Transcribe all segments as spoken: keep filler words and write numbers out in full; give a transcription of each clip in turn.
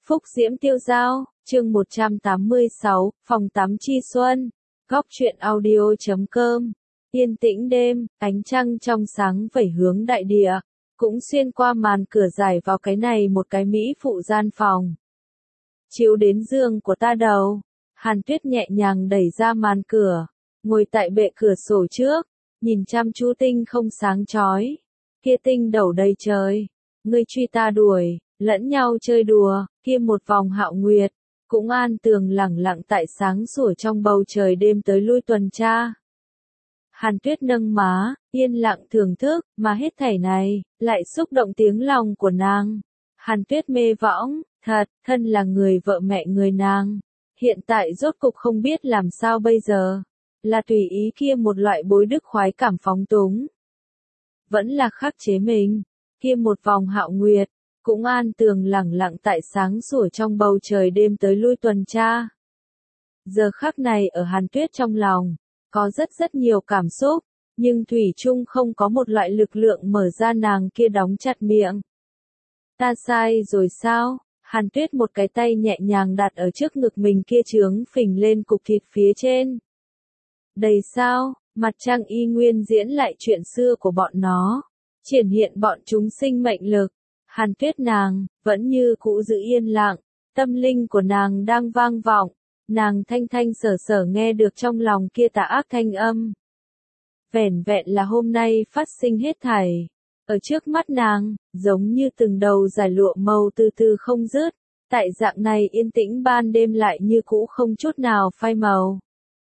Phúc Diễm Tiêu Dao, chương một trăm tám mươi sáu, phòng tắm chi xuân, góc truyện audio chấm com. Yên tĩnh đêm, ánh trăng trong sáng vẩy hướng đại địa, cũng xuyên qua màn cửa dài vào cái này một cái mỹ phụ gian phòng. Chiếu đến giường của ta đầu, Hàn Tuyết nhẹ nhàng đẩy ra màn cửa, ngồi tại bệ cửa sổ trước, nhìn chăm chú tinh không sáng chói. Kia tinh đầu đầy trời, ngươi truy ta đuổi, lẫn nhau chơi đùa, kia một vòng hạo nguyệt, cũng an tường lẳng lặng tại sáng sủa trong bầu trời đêm tới lui tuần tra. Hàn Tuyết nâng má, yên lặng thưởng thức, mà hết thảy này, lại xúc động tiếng lòng của nàng. Hàn Tuyết mê võng, thật, thân là người vợ mẹ người nàng. Hiện tại rốt cục không biết làm sao bây giờ, là tùy ý kia một loại bối đức khoái cảm phóng túng. Vẫn là khắc chế mình, kia một vòng hạo nguyệt, cũng an tường lẳng lặng tại sáng sủa trong bầu trời đêm tới lui tuần tra. Giờ khắc này ở Hàn Tuyết trong lòng, có rất rất nhiều cảm xúc, nhưng thủy chung không có một loại lực lượng mở ra nàng kia đóng chặt miệng. Ta sai rồi sao? Hàn Tuyết một cái tay nhẹ nhàng đặt ở trước ngực mình kia trướng phình lên cục thịt phía trên. Đầy sao, mặt trăng y nguyên diễn lại chuyện xưa của bọn nó, triển hiện bọn chúng sinh mệnh lực. Hàn Tuyết nàng, vẫn như cũ giữ yên lặng, tâm linh của nàng đang vang vọng, nàng thanh thanh sở sở nghe được trong lòng kia tà ác thanh âm. Vẻn vẹn là hôm nay phát sinh hết thảy, ở trước mắt nàng, giống như từng đầu giải lụa màu từ từ không dứt, tại dạng này yên tĩnh ban đêm lại như cũ không chút nào phai màu.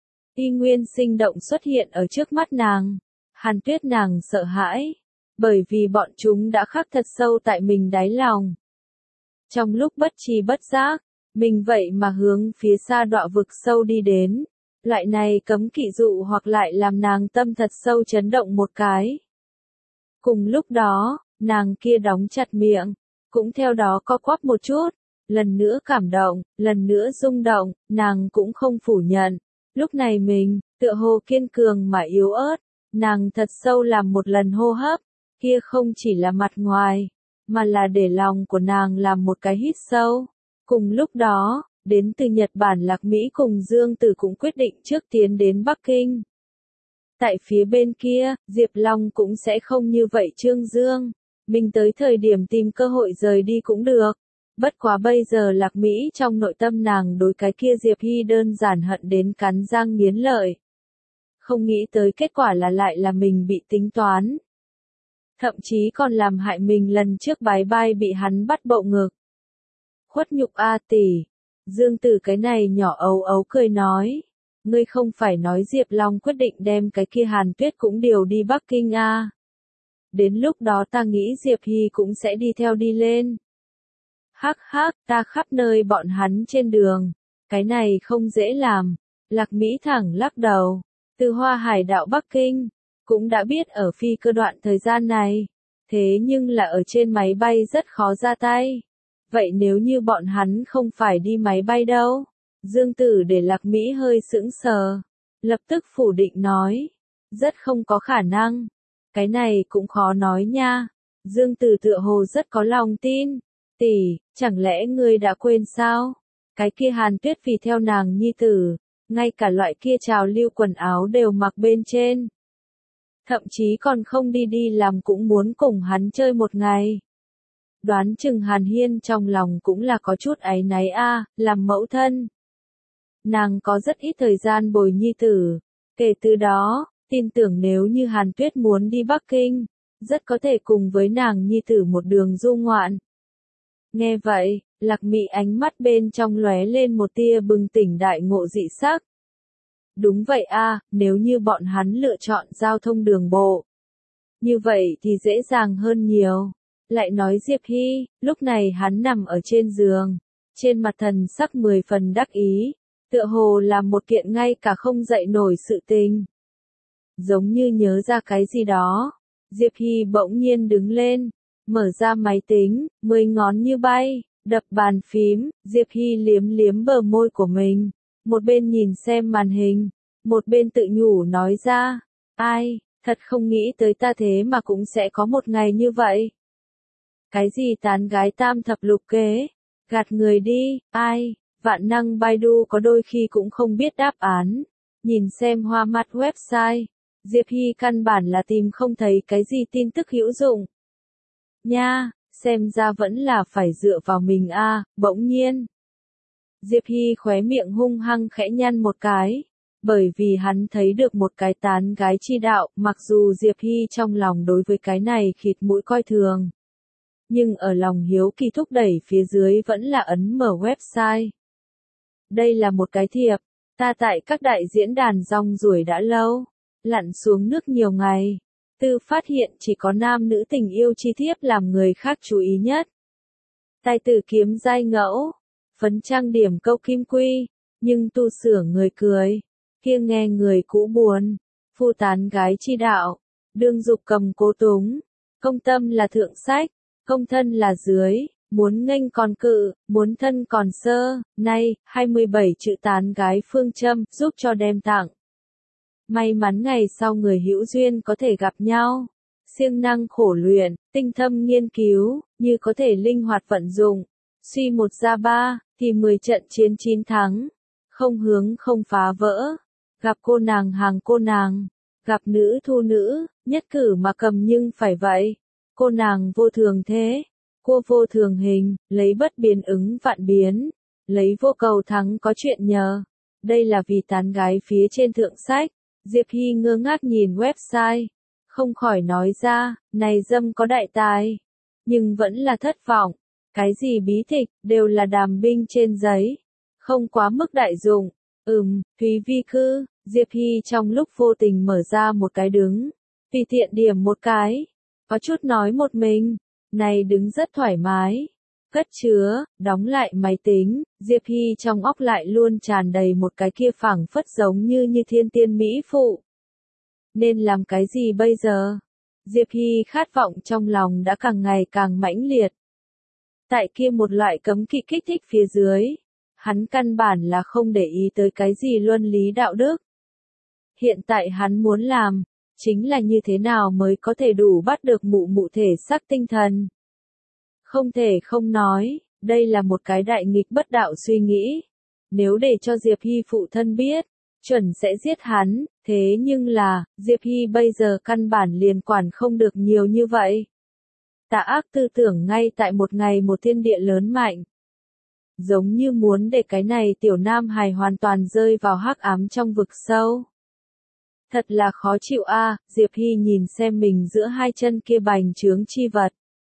Y nguyên sinh động xuất hiện ở trước mắt nàng, Hàn Tuyết nàng sợ hãi, bởi vì bọn chúng đã khắc thật sâu tại mình đáy lòng. Trong lúc bất tri bất giác, mình vậy mà hướng phía xa đọa vực sâu đi đến, loại này cấm kỵ dụ hoặc lại làm nàng tâm thật sâu chấn động một cái. Cùng lúc đó, nàng kia đóng chặt miệng, cũng theo đó co quắp một chút, lần nữa cảm động, lần nữa rung động, nàng cũng không phủ nhận. Lúc này mình, tựa hồ kiên cường mà yếu ớt, nàng thật sâu làm một lần hô hấp, kia không chỉ là mặt ngoài, mà là để lòng của nàng làm một cái hít sâu. Cùng lúc đó, đến từ Nhật Bản Lạc Mỹ cùng Dương Tử cũng quyết định trước tiến đến Bắc Kinh. Tại phía bên kia, Diệp Long cũng sẽ không như vậy trương dương, mình tới thời điểm tìm cơ hội rời đi cũng được. Bất quá bây giờ Lạc Mỹ trong nội tâm nàng đối cái kia Diệp Hy đơn giản hận đến cắn răng nghiến lợi. Không nghĩ tới kết quả là lại là mình bị tính toán. Thậm chí còn làm hại mình lần trước bái bai bị hắn bắt bậu ngực. Khuất nhục a tỷ, Dương Tử cái này nhỏ ấu ấu cười nói. Ngươi không phải nói Diệp Long quyết định đem cái kia Hàn Tuyết cũng điều đi Bắc Kinh à. Đến lúc đó ta nghĩ Diệp Hy cũng sẽ đi theo đi lên. Hắc hắc, ta khắp nơi bọn hắn trên đường, cái này không dễ làm. Lạc Mỹ thẳng lắc đầu, từ Hoa Hải đạo Bắc Kinh, cũng đã biết ở phi cơ đoạn thời gian này, thế nhưng là ở trên máy bay rất khó ra tay. Vậy nếu như bọn hắn không phải đi máy bay đâu? Dương Tử để Lạc Mỹ hơi sững sờ, lập tức phủ định nói, rất không có khả năng, cái này cũng khó nói nha. Dương Tử tựa hồ rất có lòng tin, tỷ, chẳng lẽ ngươi đã quên sao? Cái kia Hàn Tuyết vì theo nàng nhi tử, ngay cả loại kia trào lưu quần áo đều mặc bên trên. Thậm chí còn không đi đi làm cũng muốn cùng hắn chơi một ngày. Đoán chừng Hàn Hiên trong lòng cũng là có chút áy náy a, làm mẫu thân. Nàng có rất ít thời gian bồi nhi tử, kể từ đó, tin tưởng nếu như Hàn Tuyết muốn đi Bắc Kinh, rất có thể cùng với nàng nhi tử một đường du ngoạn. Nghe vậy, Lạc Mỹ ánh mắt bên trong lóe lên một tia bừng tỉnh đại ngộ dị sắc. Đúng vậy a, nếu như bọn hắn lựa chọn giao thông đường bộ, như vậy thì dễ dàng hơn nhiều. Lại nói Diệp Hy, lúc này hắn nằm ở trên giường, trên mặt thần sắc mười phần đắc ý, tựa hồ là một kiện ngay cả không dậy nổi sự tình. Giống như nhớ ra cái gì đó, Diệp Hy bỗng nhiên đứng lên, mở ra máy tính, mười ngón như bay, đập bàn phím, Diệp Hy liếm liếm bờ môi của mình, một bên nhìn xem màn hình, một bên tự nhủ nói ra, ai, thật không nghĩ tới ta thế mà cũng sẽ có một ngày như vậy. Cái gì tán gái tam thập lục kế, Gạt người đi, ai, vạn năng Baidu có đôi khi cũng không biết đáp án. Nhìn xem hoa mắt website, Diệp Hy căn bản là tìm không thấy cái gì tin tức hữu dụng. Nha, xem ra vẫn là phải dựa vào mình a, à, bỗng nhiên. Diệp Hy khóe miệng hung hăng khẽ nhăn một cái, bởi vì hắn thấy được một cái tán gái chi đạo, mặc dù Diệp Hy trong lòng đối với cái này khịt mũi coi thường. Nhưng ở lòng hiếu kỳ thúc đẩy phía dưới vẫn là ấn mở website. Đây là một cái thiệp, ta tại các đại diễn đàn rong ruổi đã lâu, lặn xuống nước nhiều ngày. Tư phát hiện chỉ có nam nữ tình yêu chi thiếp làm người khác chú ý nhất. Tài tử kiếm giai ngẫu, phấn trang điểm câu kim quy, nhưng tu sửa người cười, kia nghe người cũ buồn, phu tán gái chi đạo, đương dục cầm cố túng, công tâm là thượng sách, công thân là dưới, muốn nghênh còn cự, muốn thân còn sơ, nay, hai mươi bảy chữ tán gái phương châm, giúp cho đem tặng. May mắn ngày sau người hữu duyên có thể gặp nhau, siêng năng khổ luyện, tinh thâm nghiên cứu, như có thể linh hoạt vận dụng, suy một ra ba, thì mười trận chiến chín thắng, không hướng không phá vỡ, gặp cô nàng hàng cô nàng, gặp nữ thu nữ, nhất cử mà cầm nhưng phải vậy, cô nàng vô thường thế, cô vô thường hình, lấy bất biến ứng vạn biến, lấy vô cầu thắng có chuyện nhờ, đây là vì tán gái phía trên thượng sách. Diệp Hy ngơ ngác nhìn website, không khỏi nói ra, này dâm có đại tài, nhưng vẫn là thất vọng, cái gì bí tịch, đều là đàm binh trên giấy, không quá mức đại dụng, ừm, Thúy Vi Cư, Diệp Hy trong lúc vô tình mở ra một cái đứng, tùy tiện điểm một cái, có chút nói một mình, này đứng rất thoải mái. Cất chứa, đóng lại máy tính, Diệp Hy trong óc lại luôn tràn đầy một cái kia phảng phất giống như như thiên tiên mỹ phụ. Nên làm cái gì bây giờ? Diệp Hy khát vọng trong lòng đã càng ngày càng mãnh liệt. Tại kia một loại cấm kỵ kích thích phía dưới, hắn căn bản là không để ý tới cái gì luân lý đạo đức. Hiện tại hắn muốn làm, chính là như thế nào mới có thể đủ bắt được mụ mụ thể xác tinh thần. Không thể không nói, đây là một cái đại nghịch bất đạo suy nghĩ. Nếu để cho Diệp Hy phụ thân biết, chuẩn sẽ giết hắn, thế nhưng là, Diệp Hy bây giờ căn bản liền quản không được nhiều như vậy. Tà ác tư tưởng ngay tại một ngày một thiên địa lớn mạnh. Giống như muốn để cái này tiểu nam hài hoàn toàn rơi vào hắc ám trong vực sâu. Thật là khó chịu a, à, Diệp Hy nhìn xem mình giữa hai chân kia bành trướng chi vật.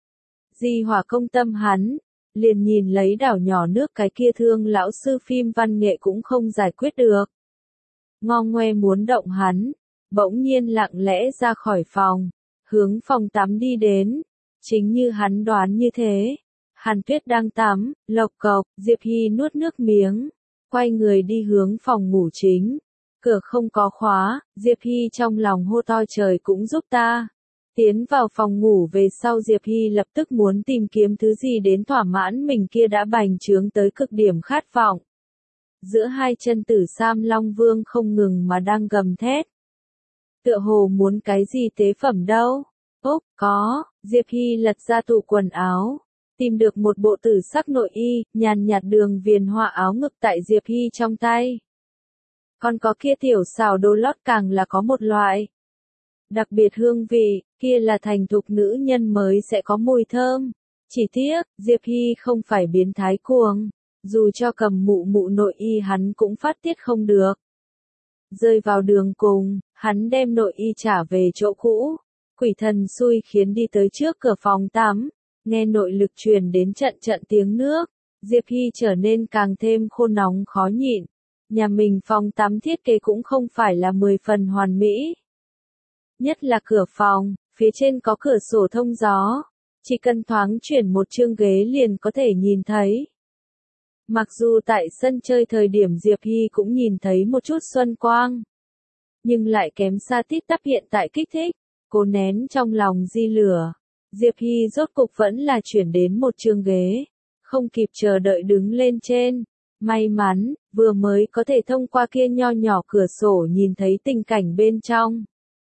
Di hỏa công tâm hắn, liền nhìn lấy đảo nhỏ nước cái kia thương lão sư phim văn nghệ cũng không giải quyết được. Ngo ngoe muốn động hắn, bỗng nhiên lặng lẽ ra khỏi phòng, hướng phòng tắm đi đến, chính như hắn đoán như thế. Hàn Tuyết đang tắm, lộc cộc, Diệp Hy nuốt nước miếng, quay người đi hướng phòng ngủ chính. Cửa không có khóa, Diệp Hy trong lòng hô to trời cũng giúp ta. Tiến vào phòng ngủ về sau Diệp Hy lập tức muốn tìm kiếm thứ gì đến thỏa mãn mình kia đã bành trướng tới cực điểm khát vọng. Giữa hai chân tử Sam Long Vương không ngừng mà đang gầm thét. Tựa hồ muốn cái gì tế phẩm đâu? Ốc, có, Diệp Hy lật ra tủ quần áo. Tìm được một bộ tử sắc nội y, nhàn nhạt đường viền hoa áo ngực tại Diệp Hy trong tay. Còn có kia tiểu xào đồ lót càng là có một loại. Đặc biệt hương vị, kia là thành thục nữ nhân mới sẽ có mùi thơm. Chỉ tiếc, Diệp Hy không phải biến thái cuồng. Dù cho cầm mụ mụ nội y hắn cũng phát tiết không được. Rơi vào đường cùng, hắn đem nội y trả về chỗ cũ. Quỷ thần xui khiến đi tới trước cửa phòng tắm. Nghe nội lực truyền đến trận trận tiếng nước. Diệp Hy trở nên càng thêm khô nóng khó nhịn. Nhà mình phòng tắm thiết kế cũng không phải là mười phần hoàn mỹ. Nhất là cửa phòng, phía trên có cửa sổ thông gió. Chỉ cần thoáng chuyển một chương ghế liền có thể nhìn thấy. Mặc dù tại sân chơi thời điểm Diệp Hy cũng nhìn thấy một chút xuân quang. Nhưng lại kém xa tít tắp hiện tại kích thích. Cố nén trong lòng di lửa. Diệp Hy rốt cục vẫn là chuyển đến một chương ghế. Không kịp chờ đợi đứng lên trên. May mắn, vừa mới có thể thông qua kia nho nhỏ cửa sổ nhìn thấy tình cảnh bên trong.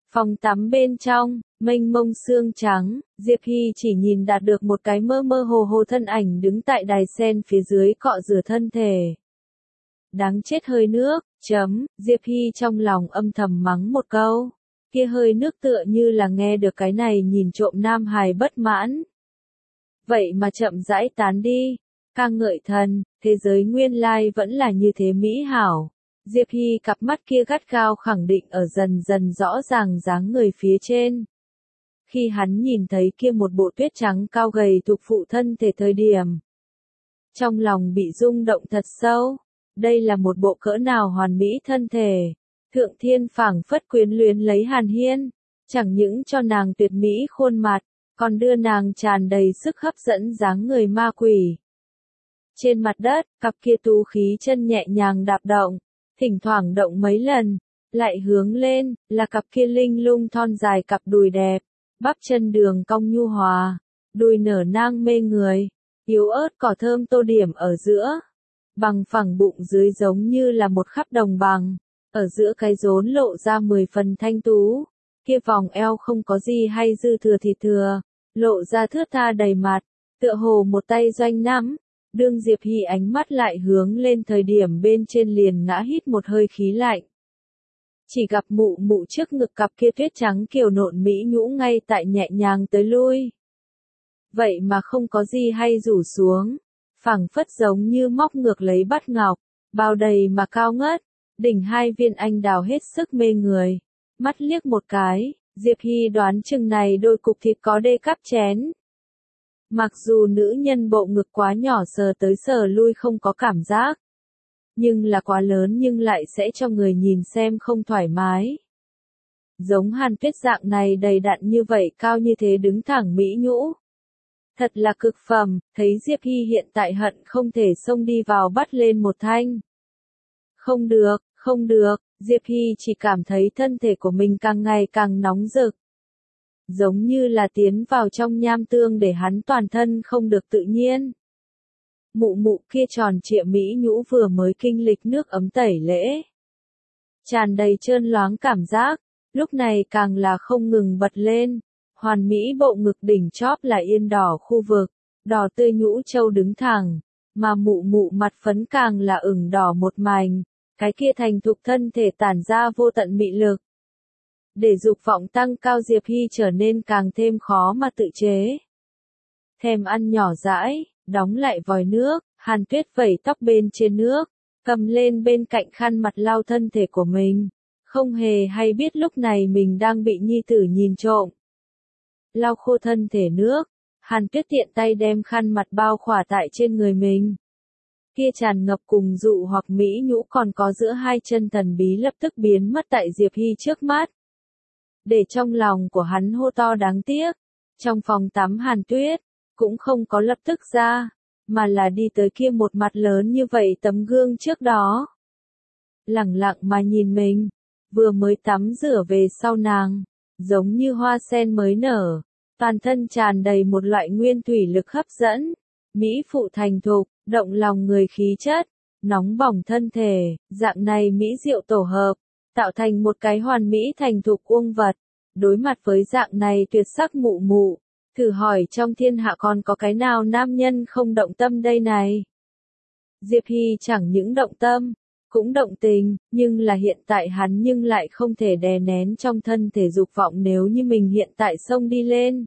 Phòng tắm bên trong, mênh mông sương trắng, Diệp Hy chỉ nhìn đạt được một cái mơ mơ hồ hồ thân ảnh đứng tại đài sen phía dưới cọ rửa thân thể. Đáng chết hơi nước, chấm, Diệp Hy trong lòng âm thầm mắng một câu. Kia hơi nước tựa như là nghe được cái này nhìn trộm nam hài bất mãn. Vậy mà chậm rãi tán đi, ca ngợi thần, thế giới nguyên lai vẫn là như thế mỹ hảo. Diệp Hy cặp mắt kia gắt gao khẳng định ở dần dần rõ ràng dáng người phía trên. Khi hắn nhìn thấy kia một bộ tuyết trắng cao gầy thuộc phụ thân thể thời điểm. Trong lòng bị rung động thật sâu, đây là một bộ cỡ nào hoàn mỹ thân thể. Thượng thiên phảng phất quyến luyến lấy Hàn Hiên, chẳng những cho nàng tuyệt mỹ khuôn mặt, còn đưa nàng tràn đầy sức hấp dẫn dáng người ma quỷ. Trên mặt đất, cặp kia tú khí chân nhẹ nhàng đạp động, thỉnh thoảng động mấy lần, lại hướng lên, là cặp kia linh lung thon dài cặp đùi đẹp, bắp chân đường cong nhu hòa, đùi nở nang mê người, yếu ớt cỏ thơm tô điểm ở giữa, bằng phẳng bụng dưới giống như là một khắp đồng bằng, ở giữa cái rốn lộ ra mười phần thanh tú, kia vòng eo không có gì hay dư thừa thì thừa, lộ ra thướt tha đầy mặt, tựa hồ một tay doanh nắm. Đương Diệp Hy ánh mắt lại hướng lên thời điểm bên trên liền ngã hít một hơi khí lạnh. Chỉ gặp mụ mụ trước ngực cặp kia tuyết trắng kiều nộn mỹ nhũ ngay tại nhẹ nhàng tới lui. Vậy mà không có gì hay rủ xuống, phẳng phất giống như móc ngược lấy bát ngọc, bao đầy mà cao ngất, đỉnh hai viên anh đào hết sức mê người. Mắt liếc một cái, Diệp Hy đoán chừng này đôi cục thịt có đê cắp chén. Mặc dù nữ nhân bộ ngực quá nhỏ sờ tới sờ lui không có cảm giác, nhưng là quá lớn nhưng lại sẽ cho người nhìn xem không thoải mái. Giống Hàn Tuyết dạng này đầy đặn như vậy cao như thế đứng thẳng mỹ nhũ. Thật là cực phẩm, thấy Diệp Hy hiện tại hận không thể xông đi vào bắt lên một thanh. Không được, không được, Diệp Hy chỉ cảm thấy thân thể của mình càng ngày càng nóng rực. Giống như là tiến vào trong nham tương để hắn toàn thân không được tự nhiên. Mụ mụ kia tròn trịa mỹ nhũ vừa mới kinh lịch nước ấm tẩy lễ. Tràn đầy trơn loáng cảm giác, lúc này càng là không ngừng bật lên. Hoàn mỹ bộ ngực đỉnh chóp là yên đỏ khu vực, đỏ tươi nhũ châu đứng thẳng, mà mụ mụ mặt phấn càng là ửng đỏ một mảnh, cái kia thành thục thân thể tản ra vô tận mị lực. Để dục vọng tăng cao Diệp Hy trở nên càng thêm khó mà tự chế. Thèm ăn nhỏ dãi, đóng lại vòi nước, Hàn Tuyết vẩy tóc bên trên nước, cầm lên bên cạnh khăn mặt lau thân thể của mình, không hề hay biết lúc này mình đang bị nhi tử nhìn trộm. Lau khô thân thể nước, Hàn Tuyết tiện tay đem khăn mặt bao khỏa tại trên người mình. Kia tràn ngập cùng dụ hoặc mỹ nhũ còn có giữa hai chân thần bí lập tức biến mất tại Diệp Hy trước mắt. Để trong lòng của hắn hô to đáng tiếc, trong phòng tắm Hàn Tuyết, cũng không có lập tức ra, mà là đi tới kia một mặt lớn như vậy tấm gương trước đó. Lẳng lặng mà nhìn mình, vừa mới tắm rửa về sau nàng, giống như hoa sen mới nở, toàn thân tràn đầy một loại nguyên thủy lực hấp dẫn, mỹ phụ thành thục, động lòng người khí chất, nóng bỏng thân thể, dạng này mỹ diệu tổ hợp. Tạo thành một cái hoàn mỹ thành thục uông vật, đối mặt với dạng này tuyệt sắc mụ mụ, thử hỏi trong thiên hạ còn có cái nào nam nhân không động tâm đây này. Diệp Hy chẳng những động tâm, cũng động tình, nhưng là hiện tại hắn nhưng lại không thể đè nén trong thân thể dục vọng nếu như mình hiện tại xông đi lên.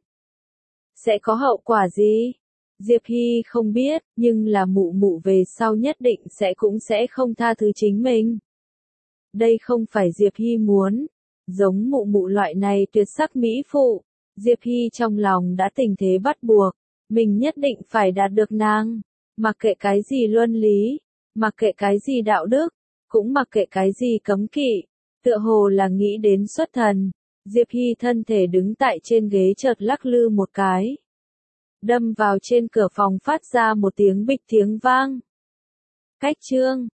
Sẽ có hậu quả gì? Diệp Hy không biết, nhưng là mụ mụ về sau nhất định sẽ cũng sẽ không tha thứ chính mình. Đây không phải Diệp Hy muốn, giống mụ mụ loại này tuyệt sắc mỹ phụ, Diệp Hy trong lòng đã tình thế bắt buộc, mình nhất định phải đạt được nàng, mặc kệ cái gì luân lý, mặc kệ cái gì đạo đức, cũng mặc kệ cái gì cấm kỵ, tựa hồ là nghĩ đến xuất thần, Diệp Hy thân thể đứng tại trên ghế chợt lắc lư một cái, đâm vào trên cửa phòng phát ra một tiếng bịch tiếng vang. Cách chương